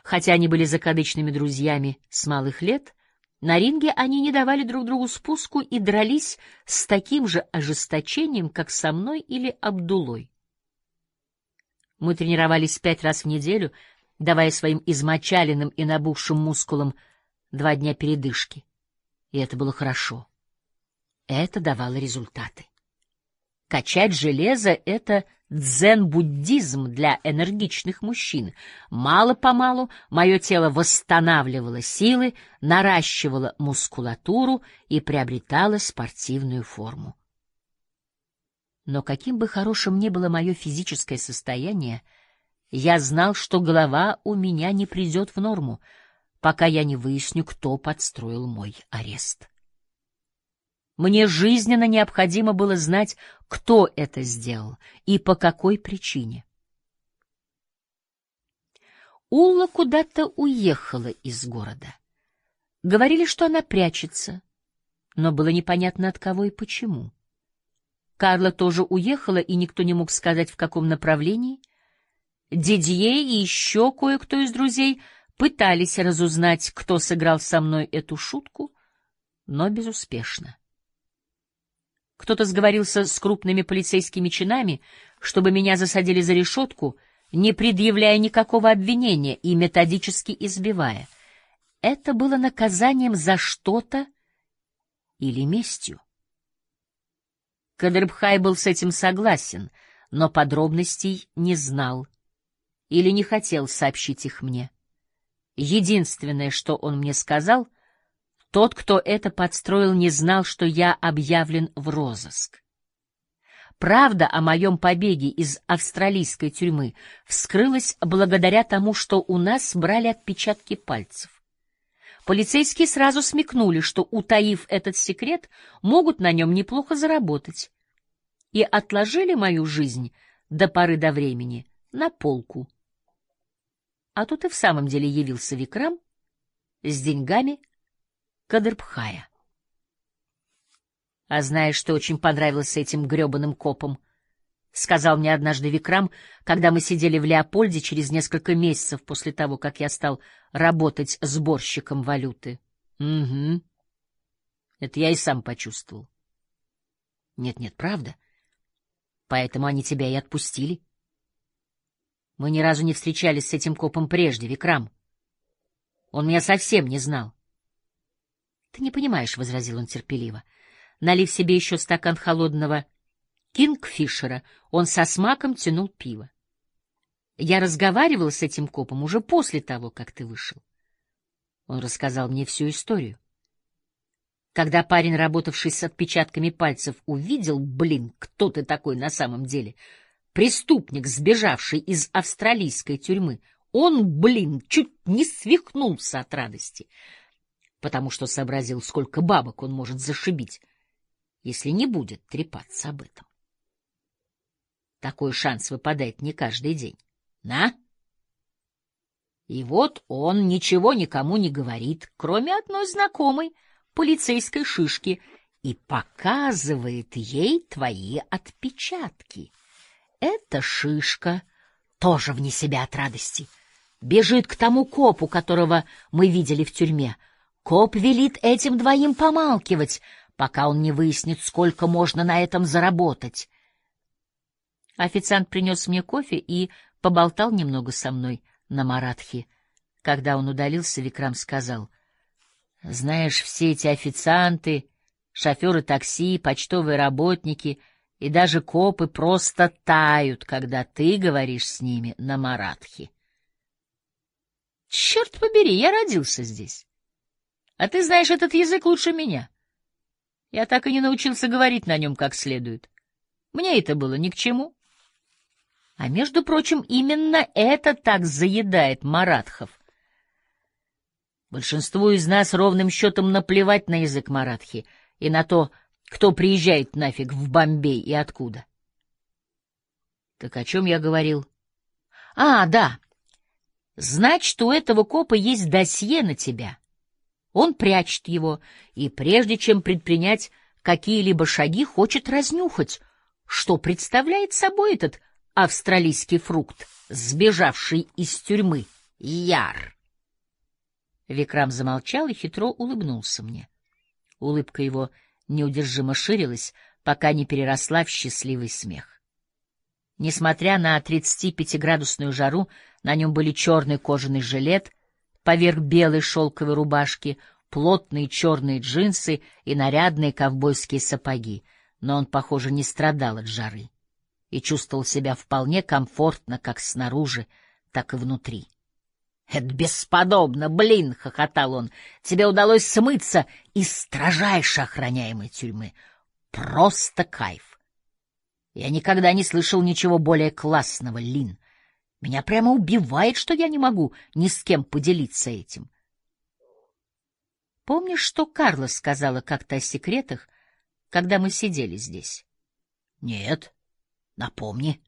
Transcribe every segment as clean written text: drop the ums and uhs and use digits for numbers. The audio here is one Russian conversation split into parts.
Хотя они были закадычными друзьями с малых лет, на ринге они не давали друг другу спуску и дрались с таким же ожесточением, как со мной или Абдулой. Мы тренировались 5 раз в неделю, давая своим измочаленным и набухшим мускулам 2 дня передышки. И это было хорошо. Это давало результаты. Качать железо — это дзен-буддизм для энергичных мужчин. Мало-помалу мое тело восстанавливало силы, наращивало мускулатуру и приобретало спортивную форму. Но каким бы хорошим ни было мое физическое состояние, я знал, что голова у меня не придет в норму, пока я не выясню, кто подстроил мой арест. Мне жизненно необходимо было знать, кто это сделал и по какой причине. Улла куда-то уехала из города. Говорили, что она прячется, но было непонятно от кого и почему. Карла тоже уехала, и никто не мог сказать, в каком направлении. Дидье и еще кое-кто из друзей пытались разузнать, кто сыграл со мной эту шутку, но безуспешно. Кто-то сговорился с крупными полицейскими чинами, чтобы меня засадили за решетку, не предъявляя никакого обвинения и методически избивая. Это было наказанием за что-то или местью. Кадрбхай был с этим согласен, но подробностей не знал или не хотел сообщить их мне. Единственное, что он мне сказал — тот, кто это подстроил, не знал, что я объявлен в розыск. Правда о моем побеге из австралийской тюрьмы вскрылась благодаря тому, что у нас брали отпечатки пальцев. Полицейские сразу смекнули, что, утаив этот секрет, могут на нем неплохо заработать, и отложили мою жизнь до поры до времени на полку. А тут и в самом деле явился Викрам с деньгами Кадрбхая. — А знаешь, что очень понравилось этим гребаным копам? — сказал мне однажды Викрам, когда мы сидели в Леопольде через несколько месяцев после того, как я стал работать сборщиком валюты. — Угу. Это я и сам почувствовал. — Нет, правда. Поэтому они тебя и отпустили. Мы ни разу не встречались с этим копом прежде, Викрам. Он меня совсем не знал. — Ты не понимаешь, — возразил он терпеливо. Налив себе еще стакан холодного кингфишера, он со смаком тянул пиво. Я разговаривал с этим копом уже после того, как ты вышел. Он рассказал мне всю историю. Когда парень, работавший с отпечатками пальцев, увидел, кто ты такой на самом деле, преступник, сбежавший из австралийской тюрьмы, он, чуть не свихнулся от радости, потому что сообразил, сколько бабок он может зашибить, если не будет трепаться об этом. Такой шанс выпадает не каждый день. На! И вот он ничего никому не говорит, кроме одной знакомой полицейской шишки, и показывает ей твои отпечатки. Эта шишка тоже вне себя от радости. Бежит к тому копу, которого мы видели в тюрьме. Коп велит этим двоим помалкивать, пока он не выяснит, сколько можно на этом заработать. Официант принес мне кофе и поболтал немного со мной на маратхи. Когда он удалился, Викрам сказал: — Знаешь, все эти официанты, шоферы такси, почтовые работники и даже копы просто тают, когда ты говоришь с ними на маратхи. Черт побери, я родился здесь. А ты знаешь этот язык лучше меня. Я так и не научился говорить на нем как следует. Мне это было ни к чему. А между прочим, именно это так заедает маратхов. Большинству из нас ровным счетом наплевать на язык маратхи и на то, кто приезжает нафиг в Бомбей и откуда. Так о чем я говорил? А, да. Значит, у этого копа есть досье на тебя. Он прячет его, и прежде чем предпринять какие-либо шаги, хочет разнюхать, что представляет собой этот австралийский фрукт, сбежавший из тюрьмы Яр. Викрам замолчал и хитро улыбнулся мне. Улыбка его неудержимо ширилась, пока не переросла в счастливый смех. Несмотря на 35-градусную жару, на нем были черный кожаный жилет поверх белой шелковой рубашки, плотные черные джинсы и нарядные ковбойские сапоги, но он, похоже, не страдал от жары и чувствовал себя вполне комфортно как снаружи, так и внутри. — Это бесподобно, блин! — хохотал он. — Тебе удалось смыться из строжайше охраняемой тюрьмы. Просто кайф! Я никогда не слышал ничего более классного, Лин. Меня прямо убивает, что я не могу ни с кем поделиться этим. Помнишь, что Карла сказала как-то о секретах, когда мы сидели здесь? — Нет. Напомни.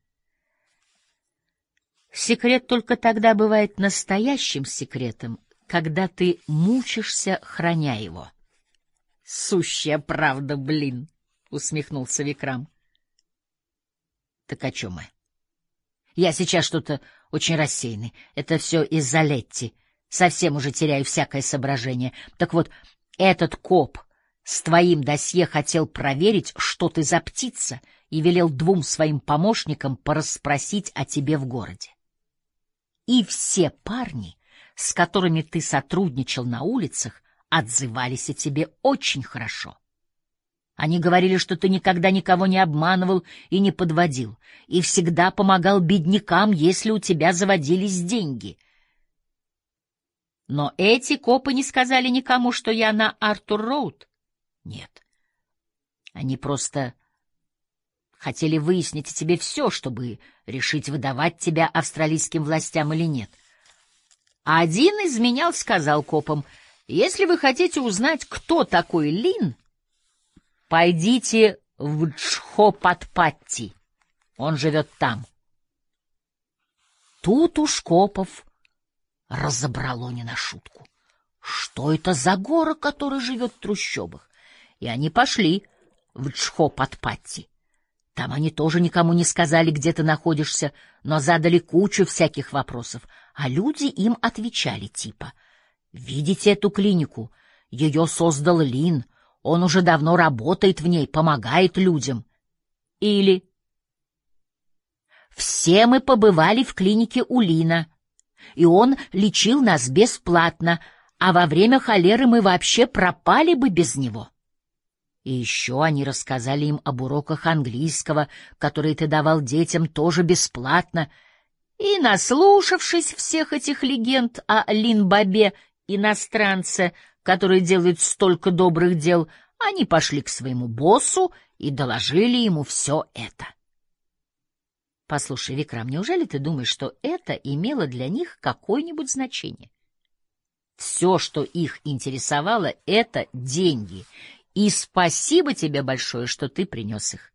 Секрет только тогда бывает настоящим секретом, когда ты мучишься, храня его. — Сущая правда, блин! — усмехнулся Викрам. — Так о чем мы? Я сейчас что-то очень рассеянный. Это все из-за Летти. Совсем уже теряю всякое соображение. Так вот, этот коп с твоим досье хотел проверить, что ты за птица, и велел 2 своим помощникам порасспросить о тебе в городе. И все парни, с которыми ты сотрудничал на улицах, отзывались о тебе очень хорошо. Они говорили, что ты никогда никого не обманывал и не подводил, и всегда помогал беднякам, если у тебя заводились деньги. Но эти копы не сказали никому, что я на Артур-Роуд? Нет. Они просто хотели выяснить о тебе все, чтобы решить, выдавать тебя австралийским властям или нет. Один изменял, сказал копам: если вы хотите узнать, кто такой Лин, пойдите в Джхопатпатти. Он живет там. Тут уж копов разобрало не на шутку. Что это за гора, который живет в трущобах? И они пошли в Джхопатпатти. Там они тоже никому не сказали, где ты находишься, но задали кучу всяких вопросов, а люди им отвечали типа: «Видите эту клинику? Ее создал Лин. Он уже давно работает в ней, помогает людям». Или: «Все мы побывали в клинике у Лина, и он лечил нас бесплатно, а во время холеры мы вообще пропали бы без него». И еще они рассказали им об уроках английского, которые ты давал детям тоже бесплатно. И, наслушавшись всех этих легенд о Лин-Бабе, иностранце, который делает столько добрых дел, они пошли к своему боссу и доложили ему все это. Послушай, Викрам, неужели ты думаешь, что это имело для них какое-нибудь значение? Все, что их интересовало, — это деньги. И спасибо тебе большое, что ты принес их.